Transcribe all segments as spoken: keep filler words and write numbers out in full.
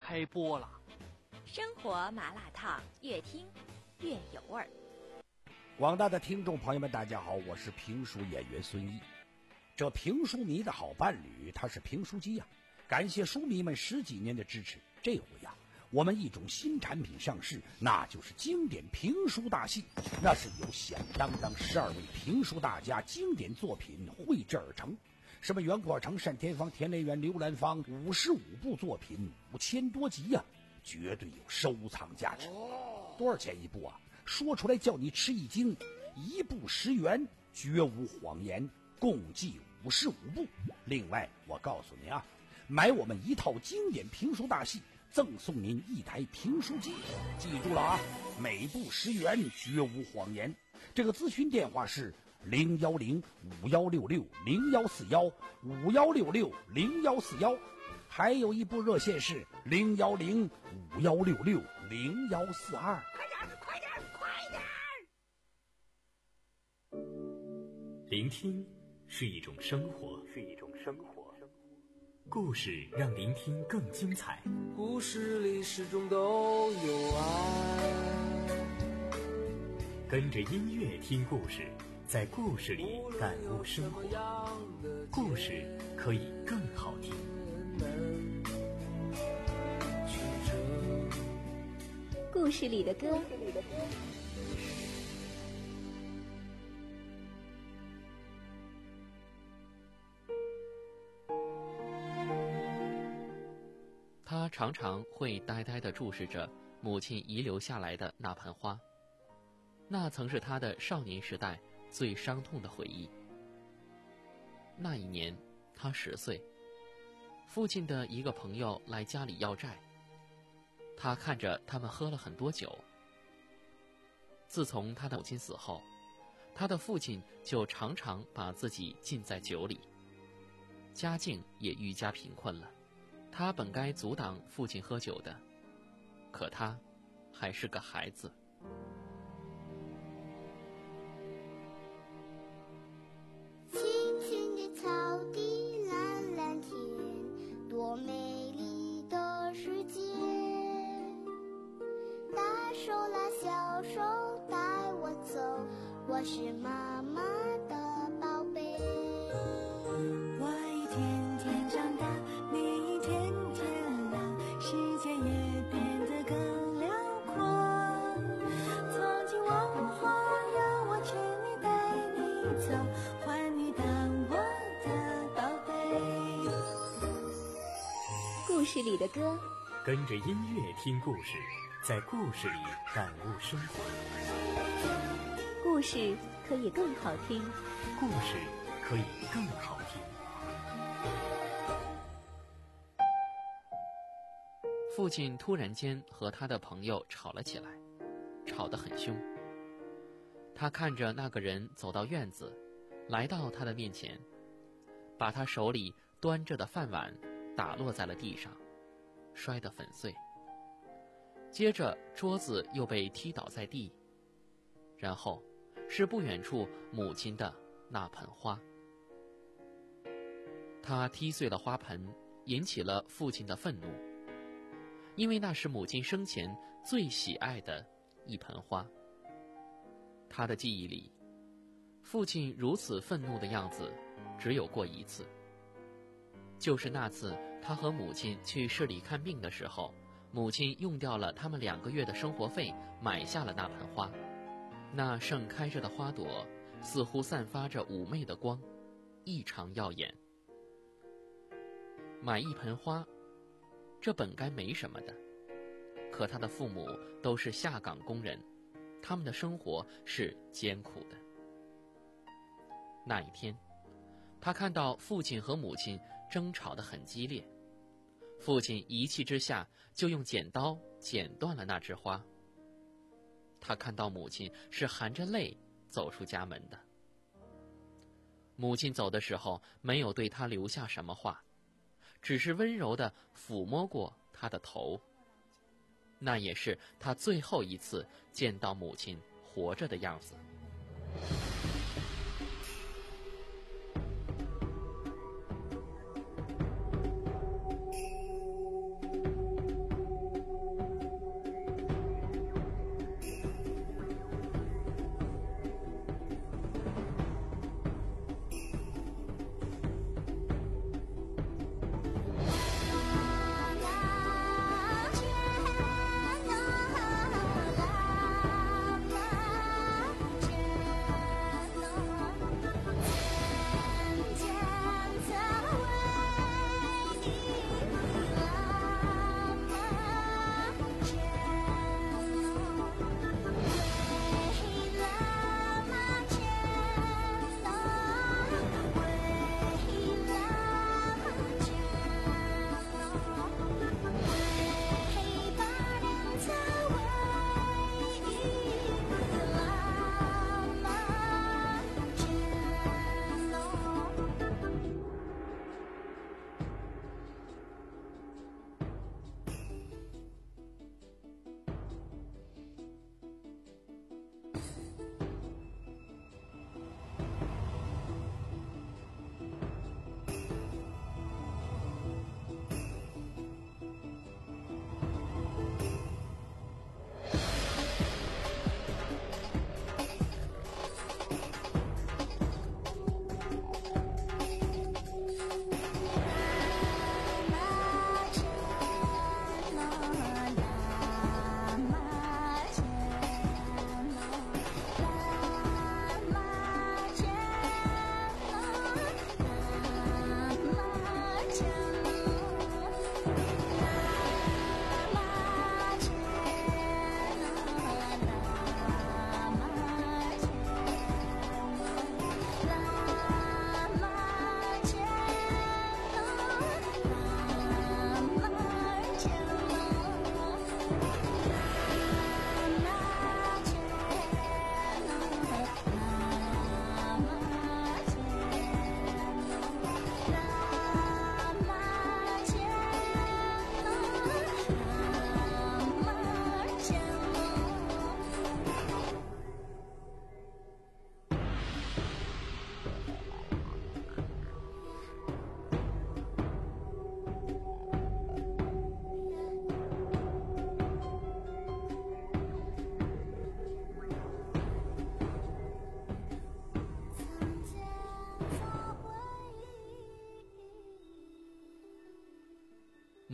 开播了。 生活麻辣烫，越听越有味儿。 广大的听众朋友们，大家好，我是评书演员孙毅。这评书迷的好伴侣，他是评书机呀、啊。感谢书迷们十几年的支持，这回呀、啊，我们一种新产品上市，那就是经典评书大戏。那是由响当当十二位评书大家经典作品绘制而成。什么袁阔成、单田芳、田连元、刘兰芳，五十五部作品，五千多集呀、啊，绝对有收藏价值。多少钱一部啊？说出来叫你吃一惊，一部十元，绝无谎言，共计五十五部。另外，我告诉您啊，买我们一套经典评书大戏，赠送您一台评书机。记住了啊，每部十元，绝无谎言。这个咨询电话是零幺零五幺六六零幺四幺五幺六六零幺四幺，还有一部热线是零幺零五幺六六零幺四二。 快点，快点，快点！ 聆听是一种生活，是一种生活。故事让聆听更精彩。 故事里始终都有爱。 跟着音乐听故事，在故事里感悟生活。故事可以更好听。 故事里的歌。 他常常会呆呆地注视着母亲遗留下来的那盆花，那曾是他的少年时代最伤痛的回忆。那一年他十岁，父亲的一个朋友来家里要债，他看着他们喝了很多酒。自从他的母亲死后，他的父亲就常常把自己浸在酒里，家境也愈加贫困了。他本该阻挡父亲喝酒的，可他还是个孩子。 青青的草地，蓝蓝天，多美丽的世界。大手拉小手带我走，我是妈妈的宝贝。 我一天天长大，你一天天老，世界也变得更辽阔。从今往后要我全力带你走，换你当我的宝贝。 故事里的歌， 跟着音乐听故事，在故事里感悟生活。 故事可以更好听， 故事可以更好听。 父亲突然间和他的朋友吵了起来，吵得很凶。他看着那个人走到院子，来到他的面前，把他手里端着的饭碗打落在了地上，摔得粉碎。接着桌子又被踢倒在地，然后是不远处母亲的那盆花。他踢碎了花盆，引起了父亲的愤怒，因为那是母亲生前最喜爱的一盆花。他的记忆里，父亲如此愤怒的样子只有过一次，就是那次他和母亲去市里看病的时候，母亲用掉了他们两个月的生活费，买下了那盆花。那盛开着的花朵似乎散发着妩媚的光，异常耀眼。买一盆花，这本该没什么的，可他的父母都是下岗工人，他们的生活是艰苦的。那一天，他看到父亲和母亲争吵得很激烈，父亲一气之下就用剪刀剪断了那枝花。他看到母亲是含着泪走出家门的。母亲走的时候没有对他留下什么话，只是温柔地抚摸过他的头。那也是他最后一次见到母亲活着的样子。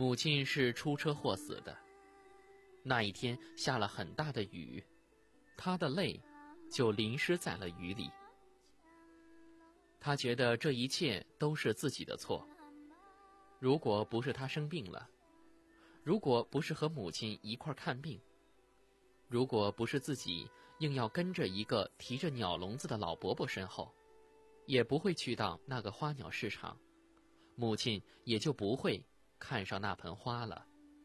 母亲是出车祸死的。那一天下了很大的雨，她的泪就淋湿在了雨里。她觉得这一切都是自己的错。如果不是她生病了，如果不是和母亲一块看病，如果不是自己硬要跟着一个提着鸟笼子的老伯伯身后，也不会去到那个花鸟市场，母亲也就不会看上那盆花了。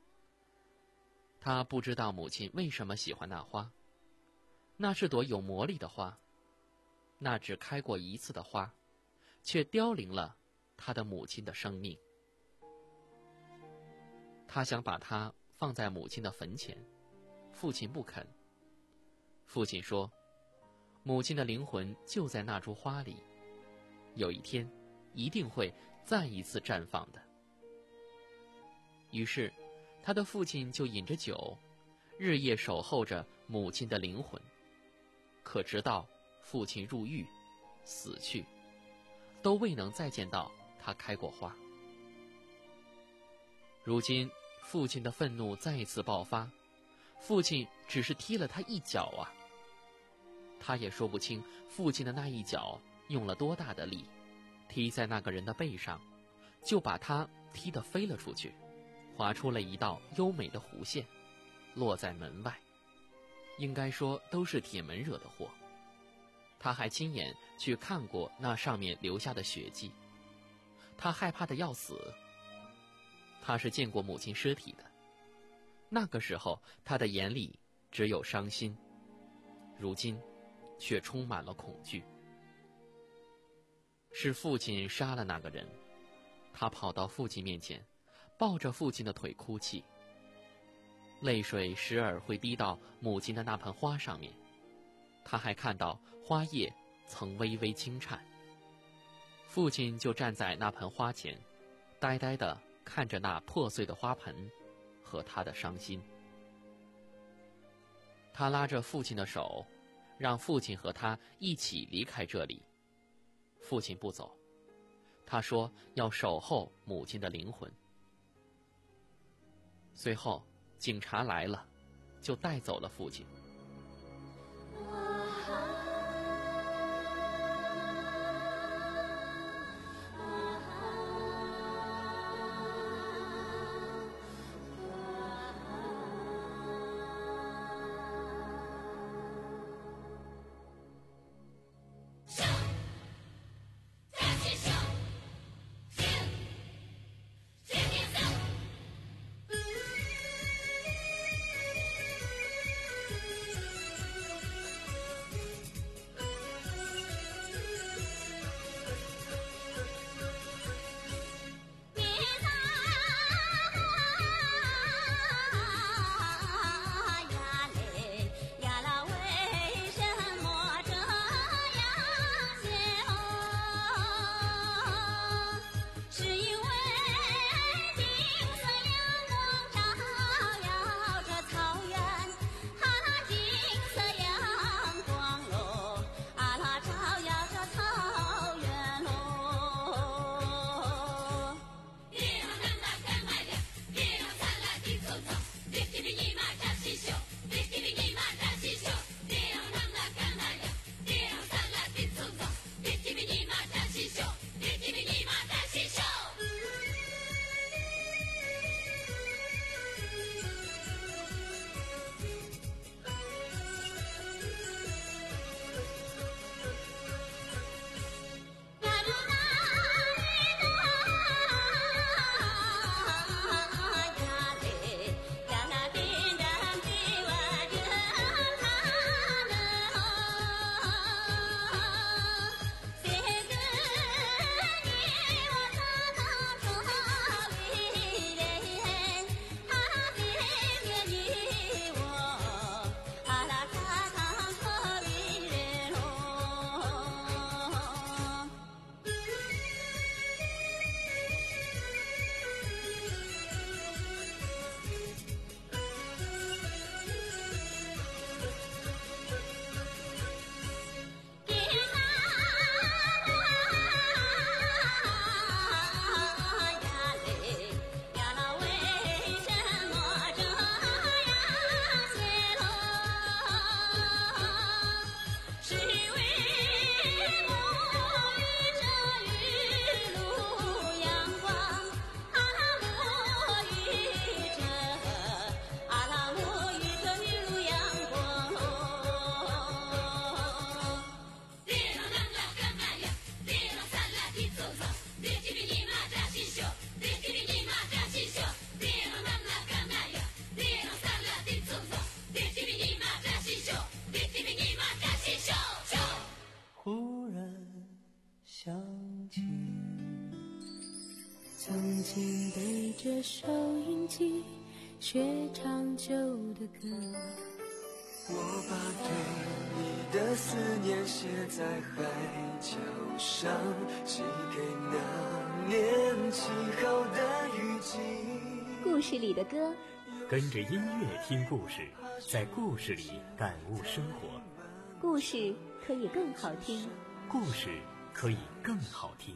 他不知道母亲为什么喜欢那花，那是朵有魔力的花，那只开过一次的花，却凋零了他的母亲的生命。他想把它放在母亲的坟前，父亲不肯。父亲说，母亲的灵魂就在那株花里，有一天一定会再一次绽放的。于是他的父亲就饮着酒，日夜守候着母亲的灵魂。可直到父亲入狱死去，都未能再见到他开过花。如今父亲的愤怒再一次爆发，父亲只是踢了他一脚啊。他也说不清父亲的那一脚用了多大的力，踢在那个人的背上，就把他踢得飞了出去，划出了一道优美的弧线，落在门外。应该说都是铁门惹的祸。他还亲眼去看过那上面留下的血迹，他害怕得要死。他是见过母亲尸体的，那个时候他的眼里只有伤心，如今却充满了恐惧。是父亲杀了那个人，他跑到父亲面前，抱着父亲的腿哭泣，泪水时而会滴到母亲的那盆花上面，他还看到花叶曾微微轻颤。父亲就站在那盆花前，呆呆地看着那破碎的花盆和他的伤心。他拉着父亲的手，让父亲和他一起离开这里。父亲不走，他说要守候母亲的灵魂。随后警察来了，就带走了父亲。 着收音机，学长久的歌。 我把对你的思念写在海角上，寄给那年起好的雨季。 故事里的歌， 跟着音乐听故事，在故事里感悟生活。 故事可以更好听， 故事可以更好听。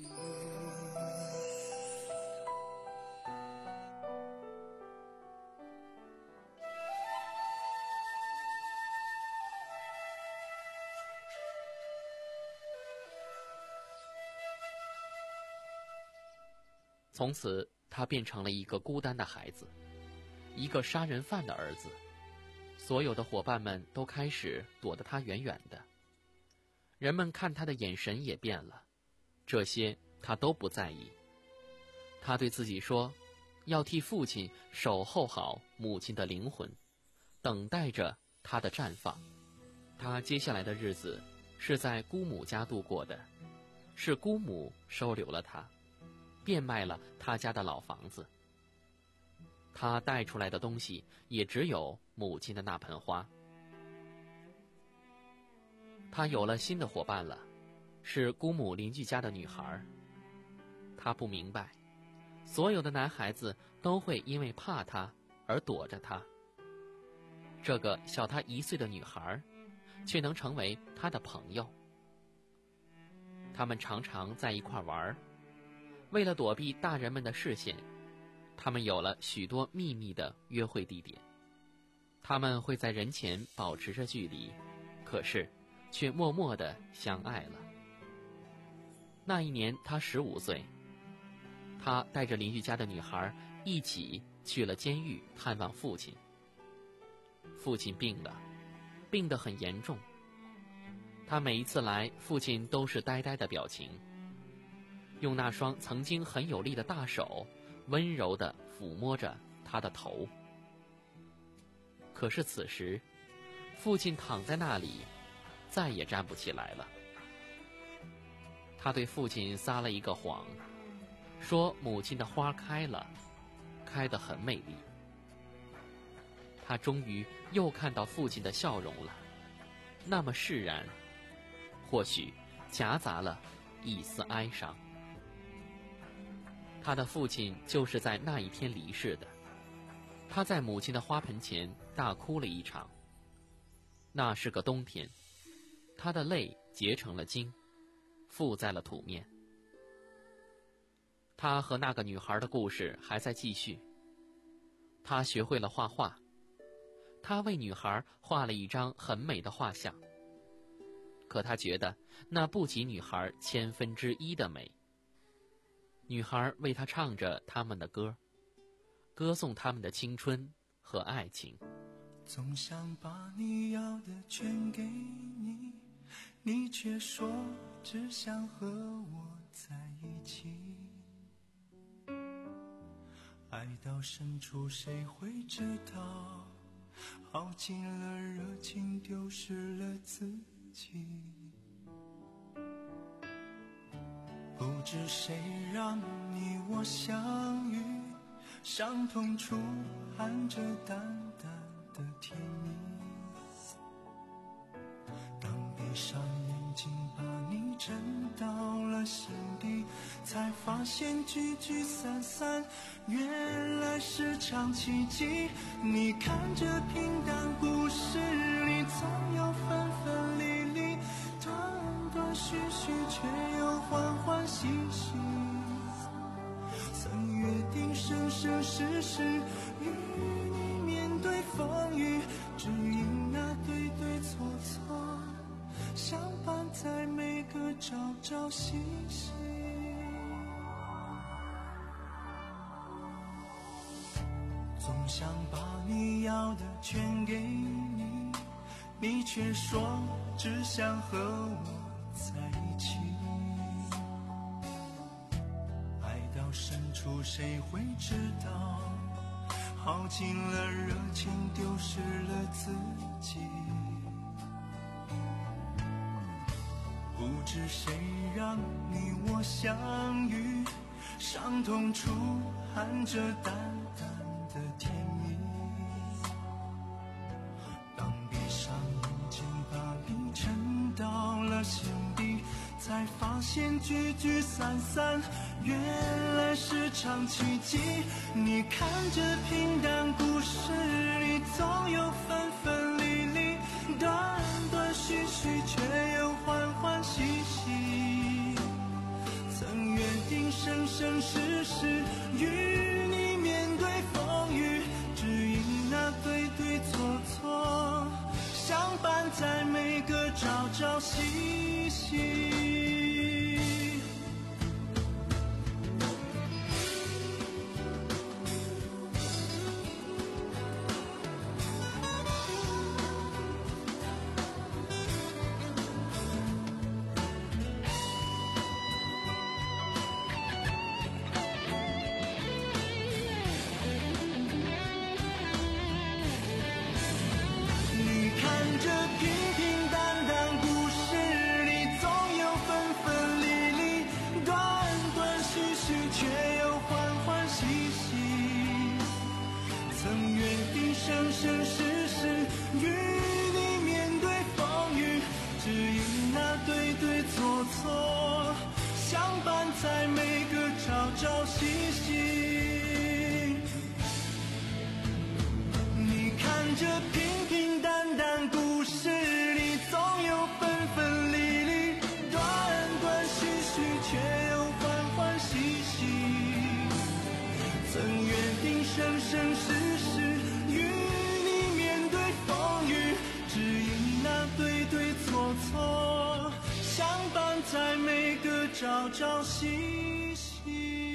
从此，他变成了一个孤单的孩子，一个杀人犯的儿子。所有的伙伴们都开始躲得他远远的，人们看他的眼神也变了，这些他都不在意。他对自己说，要替父亲守候好母亲的灵魂，等待着他的绽放。他接下来的日子是在姑母家度过的，是姑母收留了他，变卖了他家的老房子。他带出来的东西也只有母亲的那盆花。他有了新的伙伴了，是姑母邻居家的女孩。他不明白，所有的男孩子都会因为怕他而躲着他，这个小他一岁的女孩却能成为他的朋友。他们常常在一块玩，为了躲避大人们的视线，他们有了许多秘密的约会地点。他们会在人前保持着距离，可是却默默地相爱了。那一年他十五岁，他带着邻居家的女孩一起去了监狱探望父亲。父亲病了，病得很严重。他每一次来，父亲都是呆呆的表情，用那双曾经很有力的大手温柔地抚摸着他的头。可是此时，父亲躺在那里，再也站不起来了。他对父亲撒了一个谎，说母亲的花开了，开得很美丽。他终于又看到父亲的笑容了，那么释然，或许夹杂了一丝哀伤。他的父亲就是在那一天离世的。他在母亲的花盆前大哭了一场。那是个冬天，他的泪结成了晶，附在了土面。他和那个女孩的故事还在继续。他学会了画画，他为女孩画了一张很美的画像。可他觉得那不及女孩千分之一的美。女孩为他唱着他们的歌，歌颂他们的青春和爱情。 总想把你要的全给你，你却说只想和我在一起。爱到深处谁会知道，耗尽了热情，丢失了自己。不知谁让你我相遇，伤痛处含着淡淡的甜蜜。当闭上眼睛把你沉到了心底，才发现聚聚散散原来是场奇迹。你看这平淡故事里总有分分离离，断断续续却又欢欢喜喜。曾约定生生世世与你面对风雨，只因那对对错错相伴在每个朝朝夕夕。总想把你要的全给你，你却说只想和我在一起。爱到深处谁会知道，耗尽了热情，丢失了自己。不知谁让你我相遇， 伤痛处含着淡淡的甜蜜。当闭上眼睛把你沉到了心底，才发现聚聚散散原来是场奇迹。你看这平淡故事里总有分分离离，断断续续却又欢欢喜喜。曾约定生生世世与你面对风雨，只因那对对错错相伴在每个朝朝夕夕。这平平淡淡故事里总有分分离离，断断续续却又欢欢喜喜。曾约定生生世世与你面对风雨，只因那对对错错相伴在每个朝朝夕夕。你看这平平淡淡故事里总有分分离离，断断续续却又欢欢喜喜。曾约定生生世世与你面对风雨，只因那对对错错相伴在每个朝朝夕夕。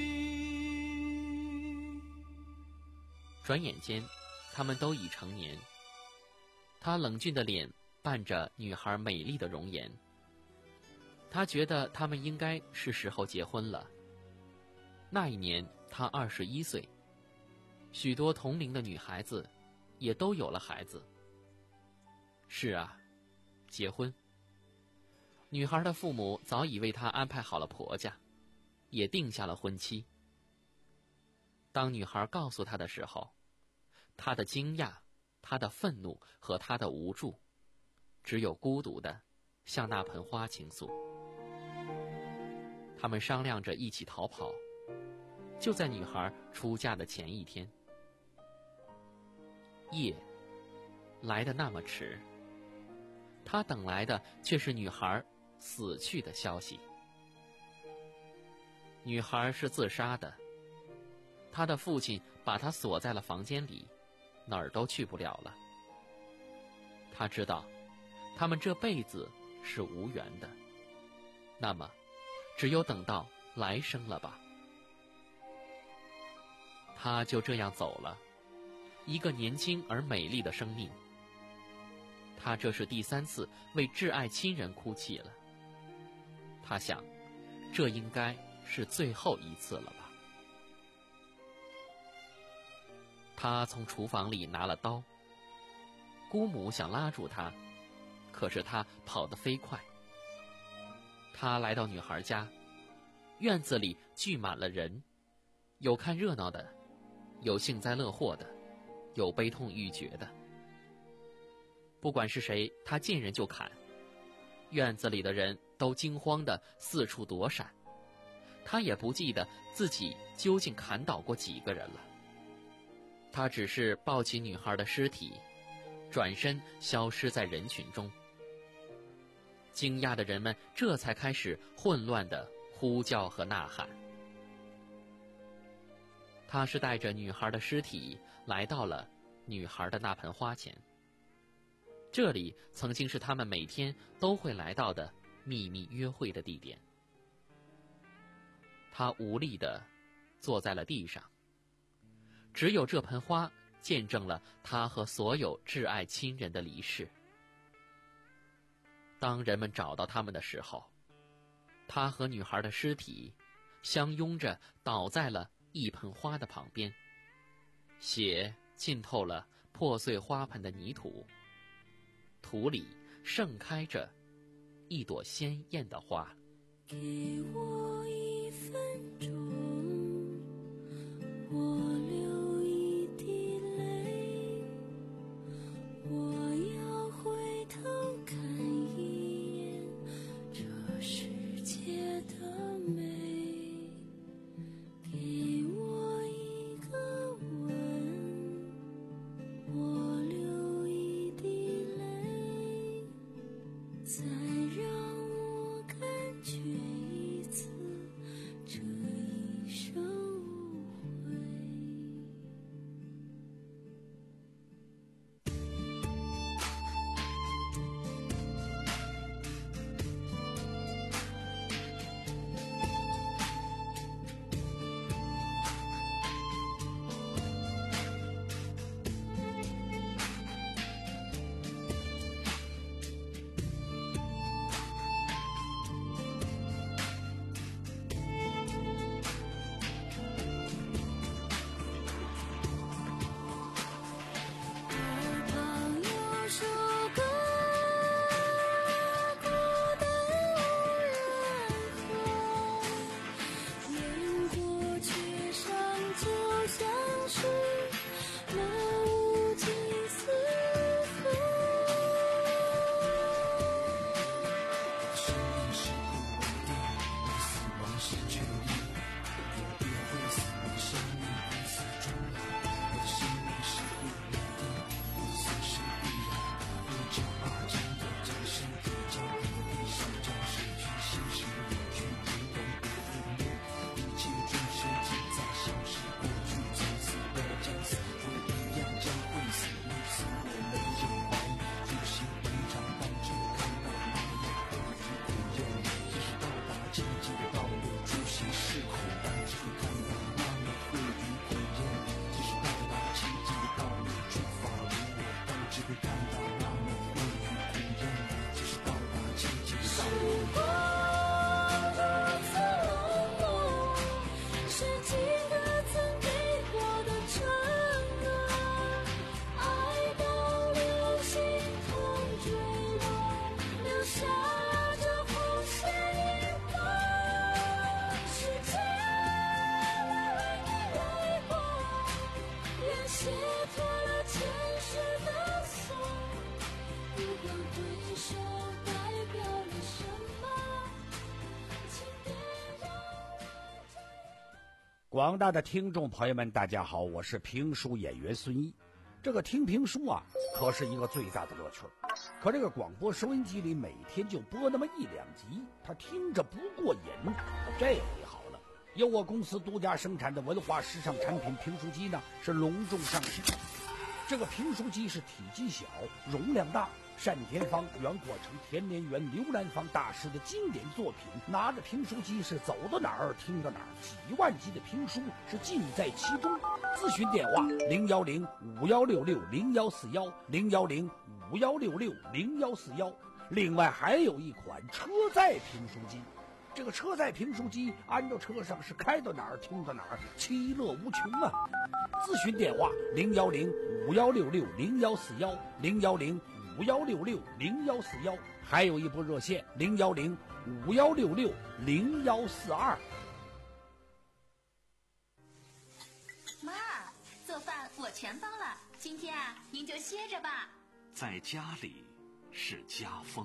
转眼间他们都已成年，他冷峻的脸伴着女孩美丽的容颜，他觉得他们应该是时候结婚了。那一年他二十一岁，许多同龄的女孩子也都有了孩子。是啊，结婚。女孩的父母早已为她安排好了婆家，也定下了婚期。当女孩告诉她的时候，她的惊讶，她的愤怒和她的无助，只有孤独的向那盆花倾诉。他们商量着一起逃跑，就在女孩出嫁的前一天。夜来得那么迟，他等来的却是女孩死去的消息。女孩是自杀的，她的父亲把她锁在了房间里，哪儿都去不了了。他知道他们这辈子是无缘的，那么只有等到来生了吧。他就这样走了，一个年轻而美丽的生命。他这是第三次为挚爱亲人哭泣了。他想，这应该是最后一次了吧。他从厨房里拿了刀，姑母想拉住他，可是他跑得飞快。他来到女孩家，院子里聚满了人，有看热闹的，有幸灾乐祸的，有悲痛欲绝的。不管是谁，他见人就砍，院子里的人都惊慌地四处躲闪。他也不记得自己究竟砍倒过几个人了。他只是抱起女孩的尸体，转身消失在人群中。惊讶的人们这才开始混乱地呼叫和呐喊。他是带着女孩的尸体来到了女孩的那盆花前，这里曾经是他们每天都会来到的秘密约会的地点。他无力地坐在了地上，只有这盆花见证了他和所有挚爱亲人的离世。当人们找到他们的时候，他和女孩的尸体相拥着倒在了一盆花的旁边，血浸透了破碎花盆的泥土，土里盛开着一朵鲜艳的花。 给我一分钟广大的听众朋友们，大家好，我是评书演员孙一。这个听评书啊，可是一个最大的乐趣。可这个广播收音机里每天就播那么一两集，他听着不过瘾。这回好了，由我公司独家生产的文化时尚产品评书机呢，是隆重上市。这个评书机是体积小，容量大，单田芳、袁国成、田连元、刘兰芳大师的经典作品，拿着评书机是走到哪儿听到哪儿，几万集的评书是尽在其中。咨询电话零幺零五幺六六零幺四幺零幺零五幺六六零幺四幺。另外还有一款车载评书机，这个车载评书机安到车上是开到哪儿听到哪儿，其乐无穷啊！咨询电话零幺零五幺六六零幺四幺零幺零五幺六六零幺四幺，还有一部热线零幺零五幺六六零幺四二。 妈，做饭我全包了，今天啊，您就歇着吧。 在家里是家风。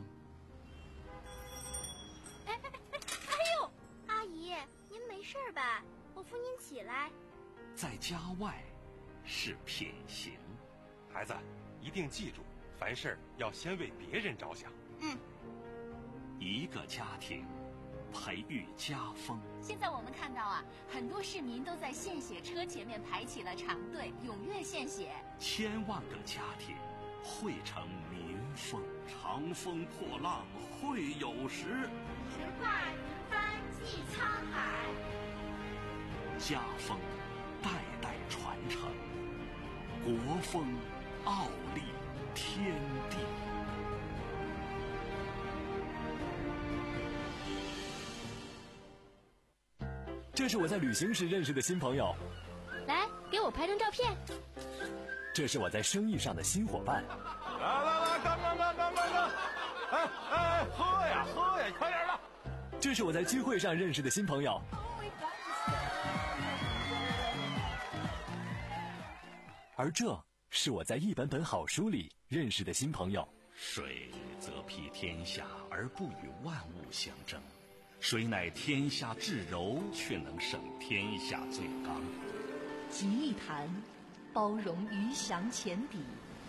哎哎哎哎呦，阿姨，您没事吧？我扶您起来。 在家外是品行。 孩子，一定记住，凡事要先为别人着想。 嗯。 一个家庭培育家风。 现在我们看到啊，很多市民都在献血车前面排起了长队，踊跃献血。 千万个家庭汇成民风。长风破浪会有时， 直挂云帆济沧海。 家风代代传承，国风傲立天地。 这是我在旅行时认识的新朋友， 来给我拍张照片。 这是我在生意上的新伙伴。 来来来，干干干干干干！哎哎，喝呀喝呀，快点的！ 这是我在聚会上认识的新朋友。 而这是我在一本本好书里认识的新朋友。 水则披天下而不与万物相争，水乃天下至柔，却能胜天下最刚。 吉利谈，包容鱼翔浅底；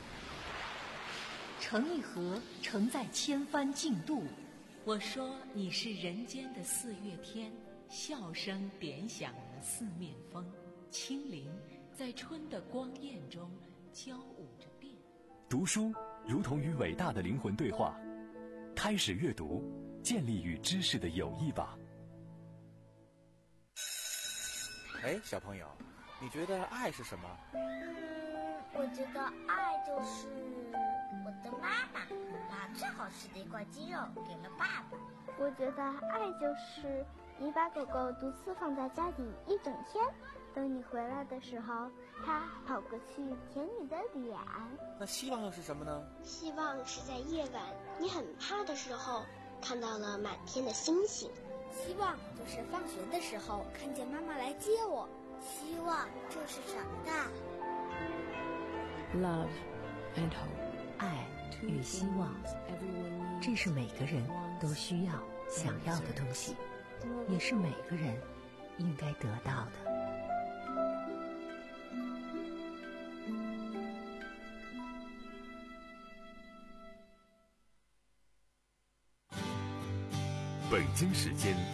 成一河，承载千帆竞渡。我说你是人间的四月天，笑声点响了四面风，清灵在春的光艳中交舞着变。 读书如同与伟大的灵魂对话，开始阅读，建立与知识的友谊吧。 哎，小朋友，你觉得爱是什么？ 嗯，我觉得爱就是我的妈妈把最好吃的一块鸡肉给了爸爸。 我觉得爱就是你把狗狗独自放在家里一整天，等你回来的时候，它跑过去舔你的脸。 那希望又是什么呢？ 希望是在夜晚你很怕的时候，看到了满天的星星。 希望就是放学的时候看见妈妈来接我。 希望就是长大。 Love and hope， 爱与希望，这是每个人都需要、想要的东西，也是每个人应该得到的。 北京时间